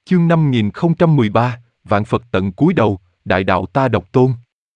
Chương 5013, vạn Phật tận cúi đầu, đại đạo ta độc tôn.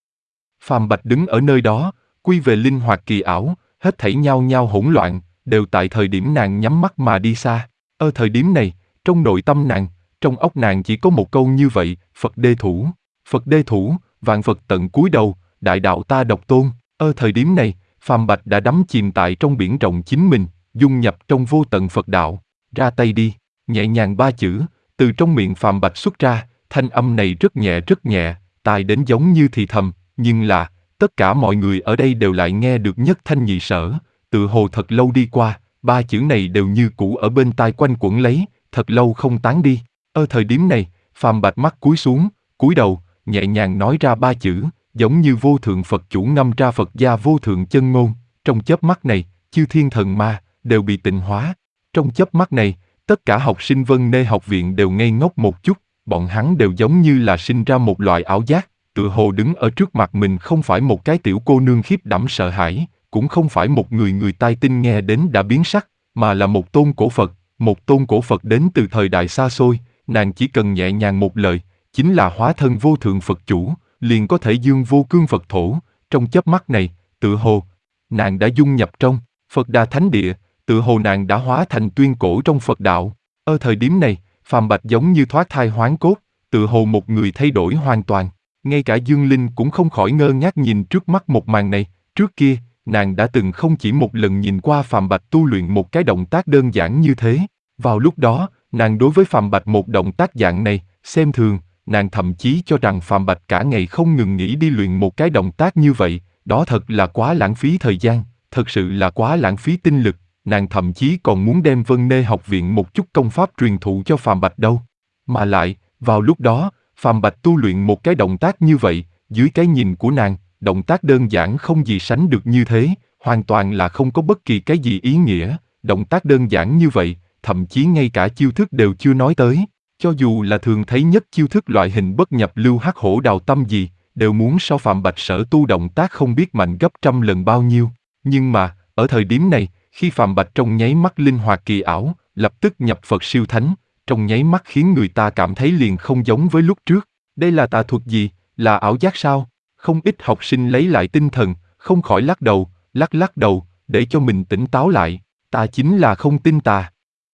Phàm Bạch đứng ở nơi đó, quy về linh hoạt kỳ ảo, hết thảy nhao nhao hỗn loạn, đều tại thời điểm nàng nhắm mắt mà đi xa. Ở thời điểm này, trong nội tâm nàng, trong óc nàng chỉ có một câu như vậy: Phật đê thủ, Phật đê thủ, vạn Phật tận cúi đầu, đại đạo ta độc tôn. Ở thời điểm này, Phàm Bạch đã đắm chìm tại trong biển rộng chính mình, dung nhập trong vô tận Phật đạo. Ra tay đi, nhẹ nhàng ba chữ, từ trong miệng Phàm Bạch xuất ra, thanh âm này rất nhẹ, tai đến giống như thì thầm, nhưng là, tất cả mọi người ở đây đều lại nghe được nhất thanh nhị sở, tự hồ thật lâu đi qua, ba chữ này đều như cũ ở bên tai quanh quẩn lấy, thật lâu không tán đi. Ở thời điểm này, Phàm Bạch mắt cúi xuống, cúi đầu, nhẹ nhàng nói ra ba chữ, giống như vô thượng Phật chủ ngâm ra Phật gia vô thượng chân ngôn. Trong chớp mắt này, chư thiên thần ma đều bị tịnh hóa. Trong chớp mắt này, tất cả học sinh Vân Nê học viện đều ngây ngốc một chút, bọn hắn đều giống như là sinh ra một loại ảo giác, tựa hồ đứng ở trước mặt mình không phải một cái tiểu cô nương khiếp đảm sợ hãi, cũng không phải một người tai tinh nghe đến đã biến sắc, mà là một tôn cổ Phật, một tôn cổ Phật đến từ thời đại xa xôi. Nàng chỉ cần nhẹ nhàng một lời, chính là hóa thân vô thượng Phật chủ, liền có thể dương vô cương Phật thổ. Trong chớp mắt này, tựa hồ nàng đã dung nhập trong Phật Đà Thánh Địa, tựa hồ nàng đã hóa thành tuyên cổ trong Phật đạo. Ở thời điểm này, Phàm Bạch giống như thoát thai hoán cốt, tựa hồ một người thay đổi hoàn toàn. Ngay cả Dương Linh cũng không khỏi ngơ ngác nhìn trước mắt một màn này. Trước kia, nàng đã từng không chỉ một lần nhìn qua Phàm Bạch tu luyện một cái động tác đơn giản như thế. Vào lúc đó, nàng đối với Phàm Bạch một động tác dạng này xem thường, nàng thậm chí cho rằng Phàm Bạch cả ngày không ngừng nghĩ đi luyện một cái động tác như vậy, đó thật là quá lãng phí thời gian, thật sự là quá lãng phí tinh lực. Nàng thậm chí còn muốn đem Vân Nê học viện một chút công pháp truyền thụ cho Phàm Bạch đâu. Mà lại, vào lúc đó, Phàm Bạch tu luyện một cái động tác như vậy, dưới cái nhìn của nàng, động tác đơn giản không gì sánh được như thế, hoàn toàn là không có bất kỳ cái gì ý nghĩa. Động tác đơn giản như vậy, thậm chí ngay cả chiêu thức đều chưa nói tới. Cho dù là thường thấy nhất chiêu thức loại hình bất nhập lưu hắc hổ đào tâm gì, đều muốn so Phàm Bạch sở tu động tác không biết mạnh gấp trăm lần bao nhiêu. Nhưng mà, ở thời điểm này, khi Phàm Bạch trong nháy mắt linh hoạt kỳ ảo, lập tức nhập Phật siêu thánh, trong nháy mắt khiến người ta cảm thấy liền không giống với lúc trước. Đây là tà thuật gì, là ảo giác sao? Không ít học sinh lấy lại tinh thần, không khỏi lắc đầu, để cho mình tỉnh táo lại. Ta chính là không tin tà.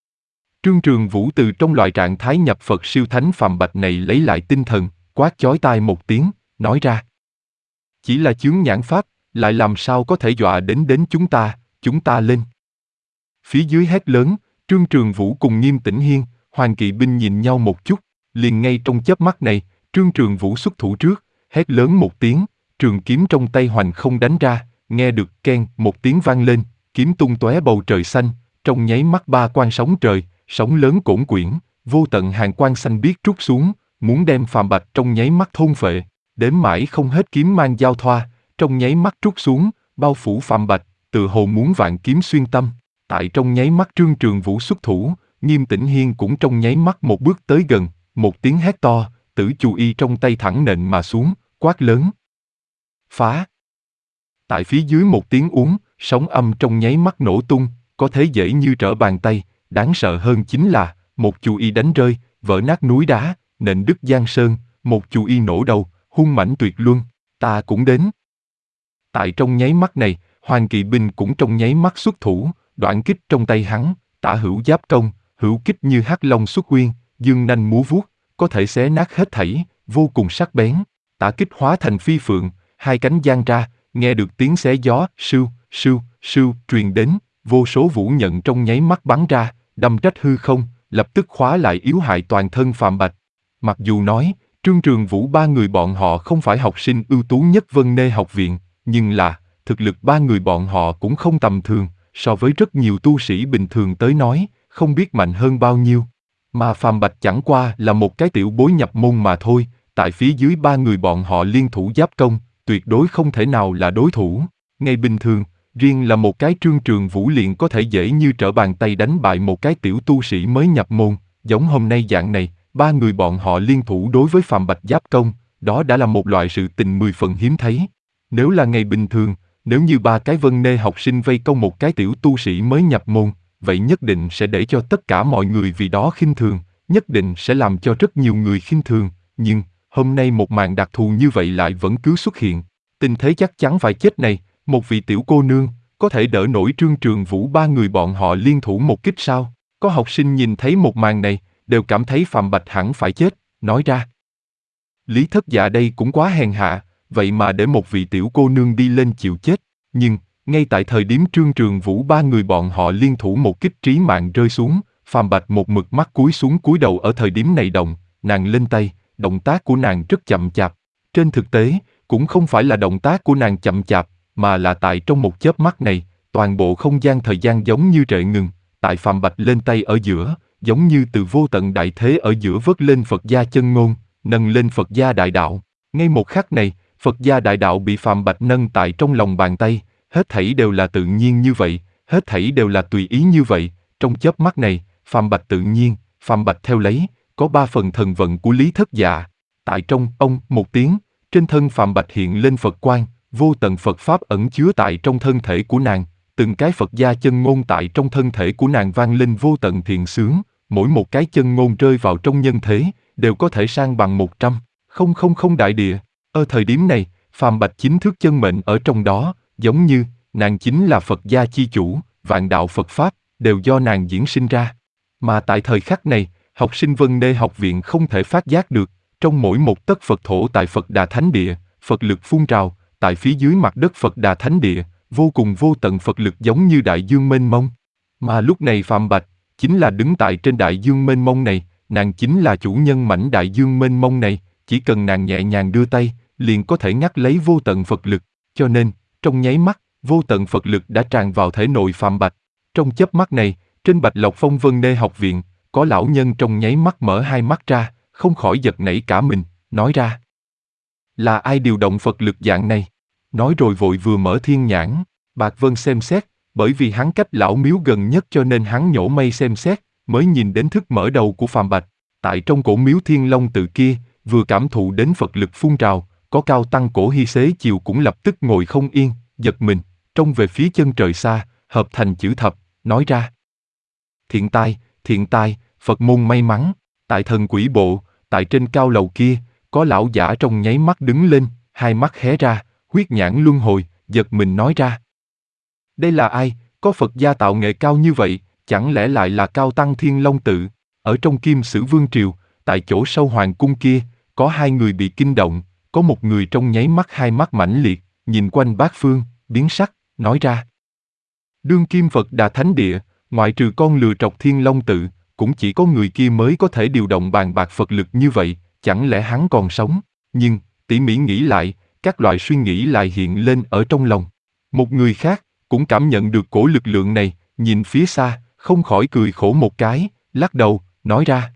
Trương Trường Vũ từ trong loại trạng thái nhập Phật siêu thánh Phàm Bạch này lấy lại tinh thần, quát chói tai một tiếng, nói ra: chỉ là chướng nhãn pháp, lại làm sao có thể dọa đến chúng ta lên. Phía dưới hét lớn, Trương Trường Vũ cùng Nghiêm Tĩnh Hiên, Hoàng Kỵ Binh nhìn nhau một chút, liền ngay trong chớp mắt này, Trương Trường Vũ xuất thủ trước, hét lớn một tiếng, trường kiếm trong tay hoành không đánh ra, nghe được keng một tiếng vang lên, kiếm tung tóe bầu trời xanh, trong nháy mắt ba quang sóng trời, sóng lớn cổn quyển, vô tận hàn quang xanh biếc trút xuống, muốn đem Phàm Bạch trong nháy mắt thôn phệ. Đếm mãi không hết kiếm mang giao thoa, trong nháy mắt trút xuống, bao phủ Phàm Bạch, tự hồ muốn vạn kiếm xuyên tâm. Tại trong nháy mắt Trương Trường Vũ xuất thủ, Nghiêm Tĩnh Hiên cũng trong nháy mắt một bước tới gần, một tiếng hét to, tử chu y trong tay thẳng nện mà xuống, quát lớn: phá! Tại phía dưới một tiếng uống, sóng âm trong nháy mắt nổ tung, có thế dễ như trở bàn tay, đáng sợ hơn chính là, một chu y đánh rơi, vỡ nát núi đá, nện đứt giang sơn, một chu y nổ đầu, hung mãnh tuyệt luân, ta cũng đến. Tại trong nháy mắt này, Hoàng Kỵ Binh cũng trong nháy mắt xuất thủ, đoạn kích trong tay hắn, tả hữu giáp công, hữu kích như hắc long xuất uyên, dương nanh múa vuốt, có thể xé nát hết thảy, vô cùng sắc bén. Tả kích hóa thành phi phượng, hai cánh giang ra, nghe được tiếng xé gió, sưu, sưu, sưu truyền đến, vô số vũ nhận trong nháy mắt bắn ra, đâm rách hư không, lập tức khóa lại yếu hại toàn thân Phàm Bạch. Mặc dù nói, Trương Trường Vũ ba người bọn họ không phải học sinh ưu tú nhất Vân Nê học viện, nhưng là, thực lực ba người bọn họ cũng không tầm thường, so với rất nhiều tu sĩ bình thường tới nói, không biết mạnh hơn bao nhiêu. Mà Phàm Bạch chẳng qua là một cái tiểu bối nhập môn mà thôi, tại phía dưới ba người bọn họ liên thủ giáp công, tuyệt đối không thể nào là đối thủ. Ngày bình thường, riêng là một cái Trương Trường Vũ liền có thể dễ như trở bàn tay đánh bại một cái tiểu tu sĩ mới nhập môn, giống hôm nay dạng này, ba người bọn họ liên thủ đối với Phàm Bạch giáp công, đó đã là một loại sự tình 10 phần hiếm thấy. Nếu là ngày bình thường, nếu như ba cái Vân Nê học sinh vây công một cái tiểu tu sĩ mới nhập môn, vậy nhất định sẽ để cho tất cả mọi người vì đó khinh thường, nhất định sẽ làm cho rất nhiều người khinh thường, nhưng hôm nay một màn đặc thù như vậy lại vẫn cứ xuất hiện. Tình thế chắc chắn phải chết này, một vị tiểu cô nương, có thể đỡ nổi Trương Trường Vũ ba người bọn họ liên thủ một kích sao? Có học sinh nhìn thấy một màn này, đều cảm thấy Phạm Bạch hẳn phải chết, nói ra. Lý Thất Dạ đây cũng quá hèn hạ, vậy mà để một vị tiểu cô nương đi lên chịu chết. Nhưng, ngay tại thời điểm Trương Trường Vũ ba người bọn họ liên thủ một kích trí mạng rơi xuống, Phạm Bạch một mực mắt cúi xuống cúi đầu ở thời điểm này nàng lên tay, động tác của nàng rất chậm chạp. Trên thực tế, cũng không phải là động tác của nàng chậm chạp, mà là tại trong một chớp mắt này, toàn bộ không gian thời gian giống như trệ ngừng, tại Phạm Bạch lên tay ở giữa, giống như từ vô tận đại thế ở giữa vớt lên Phật gia chân ngôn, nâng lên Phật gia đại đạo. Ngay một khắc này, Phật gia đại đạo bị Phạm Bạch nâng tại trong lòng bàn tay, hết thảy đều là tự nhiên như vậy, hết thảy đều là tùy ý như vậy. Trong chớp mắt này, Phạm Bạch tự nhiên, Phạm Bạch theo lấy, có 3 phần thần vận của Lý Thất Dạ. Tại trong ông một tiếng, trên thân Phạm Bạch hiện lên Phật quang, vô tận Phật pháp ẩn chứa tại trong thân thể của nàng, từng cái Phật gia chân ngôn tại trong thân thể của nàng vang lên vô tận thiện sướng, mỗi một cái chân ngôn rơi vào trong nhân thế, đều có thể sang bằng 100,000 đại địa. Ở thời điểm này, Phạm Bạch chính thức chân mệnh ở trong đó, giống như nàng chính là Phật gia chi chủ, vạn đạo Phật pháp đều do nàng diễn sinh ra. Mà tại thời khắc này, học sinh Vân Nê học viện không thể phát giác được, trong mỗi một tấc Phật thổ tại Phật Đà Thánh Địa, Phật lực phun trào, tại phía dưới mặt đất Phật Đà Thánh Địa, vô cùng vô tận Phật lực giống như đại dương mênh mông. Mà lúc này Phạm Bạch chính là đứng tại trên đại dương mênh mông này, nàng chính là chủ nhân mảnh đại dương mênh mông này, chỉ cần nàng nhẹ nhàng đưa tay, liền có thể ngắt lấy vô tận Phật lực, cho nên, trong nháy mắt, vô tận Phật lực đã tràn vào thể nội Phạm Bạch. Trong chớp mắt này, trên Bạch Lộc Phong Vân Nê học viện, có lão nhân trong nháy mắt mở hai mắt ra, không khỏi giật nảy cả mình, nói ra. Là ai điều động Phật lực dạng này? Nói rồi vội vừa mở thiên nhãn, Bạc Vân xem xét, bởi vì hắn cách lão miếu gần nhất cho nên hắn nhổ mây xem xét, mới nhìn đến thức mở đầu của Phạm Bạch. Tại trong cổ miếu Thiên Long tự kia, vừa cảm thụ đến Phật lực phun trào, có cao tăng cổ Hy Xế Chiều cũng lập tức ngồi không yên, giật mình, trông về phía chân trời xa, hợp thành chữ thập, nói ra. Thiện tai, Phật môn may mắn, tại thần quỷ bộ, tại trên cao lầu kia, có lão giả trong nháy mắt đứng lên, hai mắt hé ra, huyết nhãn luân hồi, giật mình nói ra. Đây là ai, có Phật gia tạo nghệ cao như vậy, chẳng lẽ lại là cao tăng Thiên Long tự? Ở trong Kim Sử Vương Triều, tại chỗ sâu hoàng cung kia, có 2 người bị kinh động, có một người trong nháy mắt hai mắt mãnh liệt, nhìn quanh bát phương, biến sắc, nói ra. Đương kim Phật Đà Thánh Địa, ngoại trừ con lừa trọc Thiên Long tự, cũng chỉ có người kia mới có thể điều động bàn bạc Phật lực như vậy, chẳng lẽ hắn còn sống? Nhưng, tỉ mỉ nghĩ lại, các loại suy nghĩ lại hiện lên ở trong lòng. Một người khác, cũng cảm nhận được cổ lực lượng này, nhìn phía xa, không khỏi cười khổ một cái, lắc đầu, nói ra.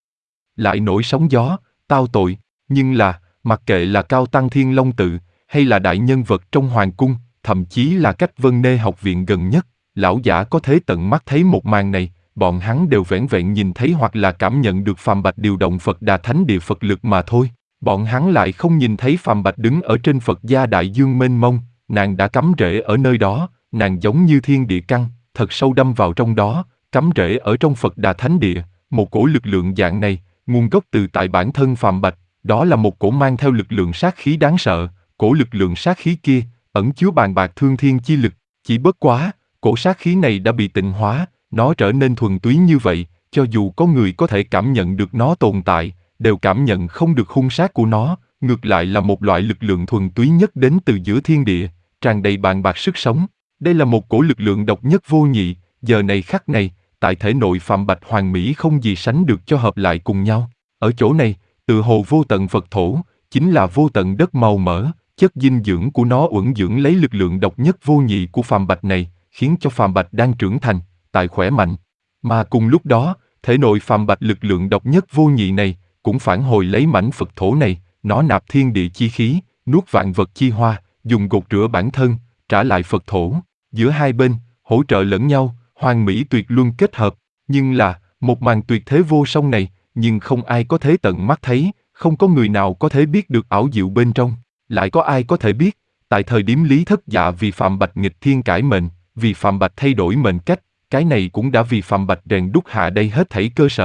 Lại nổi sóng gió, tao tội, nhưng là, mặc kệ là cao tăng Thiên Long tự, hay là đại nhân vật trong hoàng cung, thậm chí là cách Vân Nê học viện gần nhất, lão giả có thể tận mắt thấy một màn này, bọn hắn đều vẻn vẹn nhìn thấy hoặc là cảm nhận được Phạm Bạch điều động Phật Đà Thánh Địa Phật lực mà thôi. Bọn hắn lại không nhìn thấy Phạm Bạch đứng ở trên Phật gia đại dương mênh mông, nàng đã cắm rễ ở nơi đó, nàng giống như thiên địa căn, thật sâu đâm vào trong đó, cắm rễ ở trong Phật Đà Thánh Địa, một cổ lực lượng dạng này, nguồn gốc từ tại bản thân Phạm Bạch, đó là một cổ mang theo lực lượng sát khí đáng sợ, cổ lực lượng sát khí kia, ẩn chứa bàn bạc thương thiên chi lực, chỉ bất quá, cổ sát khí này đã bị tịnh hóa, nó trở nên thuần túy như vậy, cho dù có người có thể cảm nhận được nó tồn tại, đều cảm nhận không được hung sát của nó, ngược lại là một loại lực lượng thuần túy nhất đến từ giữa thiên địa, tràn đầy bàn bạc sức sống. Đây là một cổ lực lượng độc nhất vô nhị, giờ này khắc này, tại thể nội Phạm Bạch hoàn mỹ không gì sánh được cho hợp lại cùng nhau. Ở chỗ này, từ hồ vô tận Phật thổ, chính là vô tận đất màu mỡ, chất dinh dưỡng của nó uẩn dưỡng lấy lực lượng độc nhất vô nhị của Phạm Bạch này, khiến cho Phạm Bạch đang trưởng thành, tại khỏe mạnh. Mà cùng lúc đó, thể nội Phạm Bạch lực lượng độc nhất vô nhị này, cũng phản hồi lấy mảnh Phật thổ này, nó nạp thiên địa chi khí, nuốt vạn vật chi hoa, dùng gột rửa bản thân, trả lại Phật thổ. Giữa hai bên, hỗ trợ lẫn nhau, hoàn mỹ tuyệt luân kết hợp. Nhưng là, một màn tuyệt thế vô song này, nhưng không ai có thể tận mắt thấy, không có người nào có thể biết được ảo diệu bên trong. Lại có ai có thể biết, tại thời điểm Lý Thất Dạ vì Phạm Bạch nghịch thiên cải mệnh, vì Phạm Bạch thay đổi mệnh cách, cái này cũng đã vì Phạm Bạch rèn đúc hạ đây hết thảy cơ sở,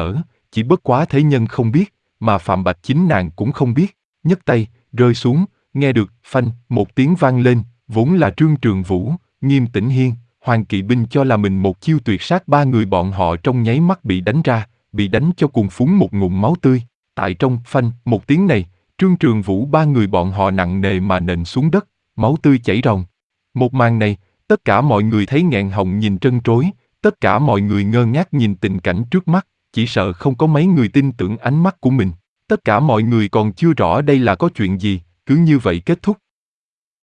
chỉ bất quá thế nhân không biết, mà Phạm Bạch chính nàng cũng không biết. Nhấc tay, rơi xuống, nghe được, phanh, một tiếng vang lên, vốn là Trương Trường Vũ, Nghiêm Tĩnh Hiên, Hoàng Kỵ Binh cho là mình một chiêu tuyệt sát ba người bọn họ trong nháy mắt bị đánh ra, bị đánh cho cuồng phún một ngụm máu tươi. Tại trong, phanh, một tiếng này, Trương Trường Vũ ba người bọn họ nặng nề mà nện xuống đất, máu tươi chảy ròng. Một màn này, tất cả mọi người thấy nghẹn họng nhìn trân trối, tất cả mọi người ngơ ngác nhìn tình cảnh trước mắt, chỉ sợ không có mấy người tin tưởng ánh mắt của mình. Tất cả mọi người còn chưa rõ đây là có chuyện gì, cứ như vậy kết thúc.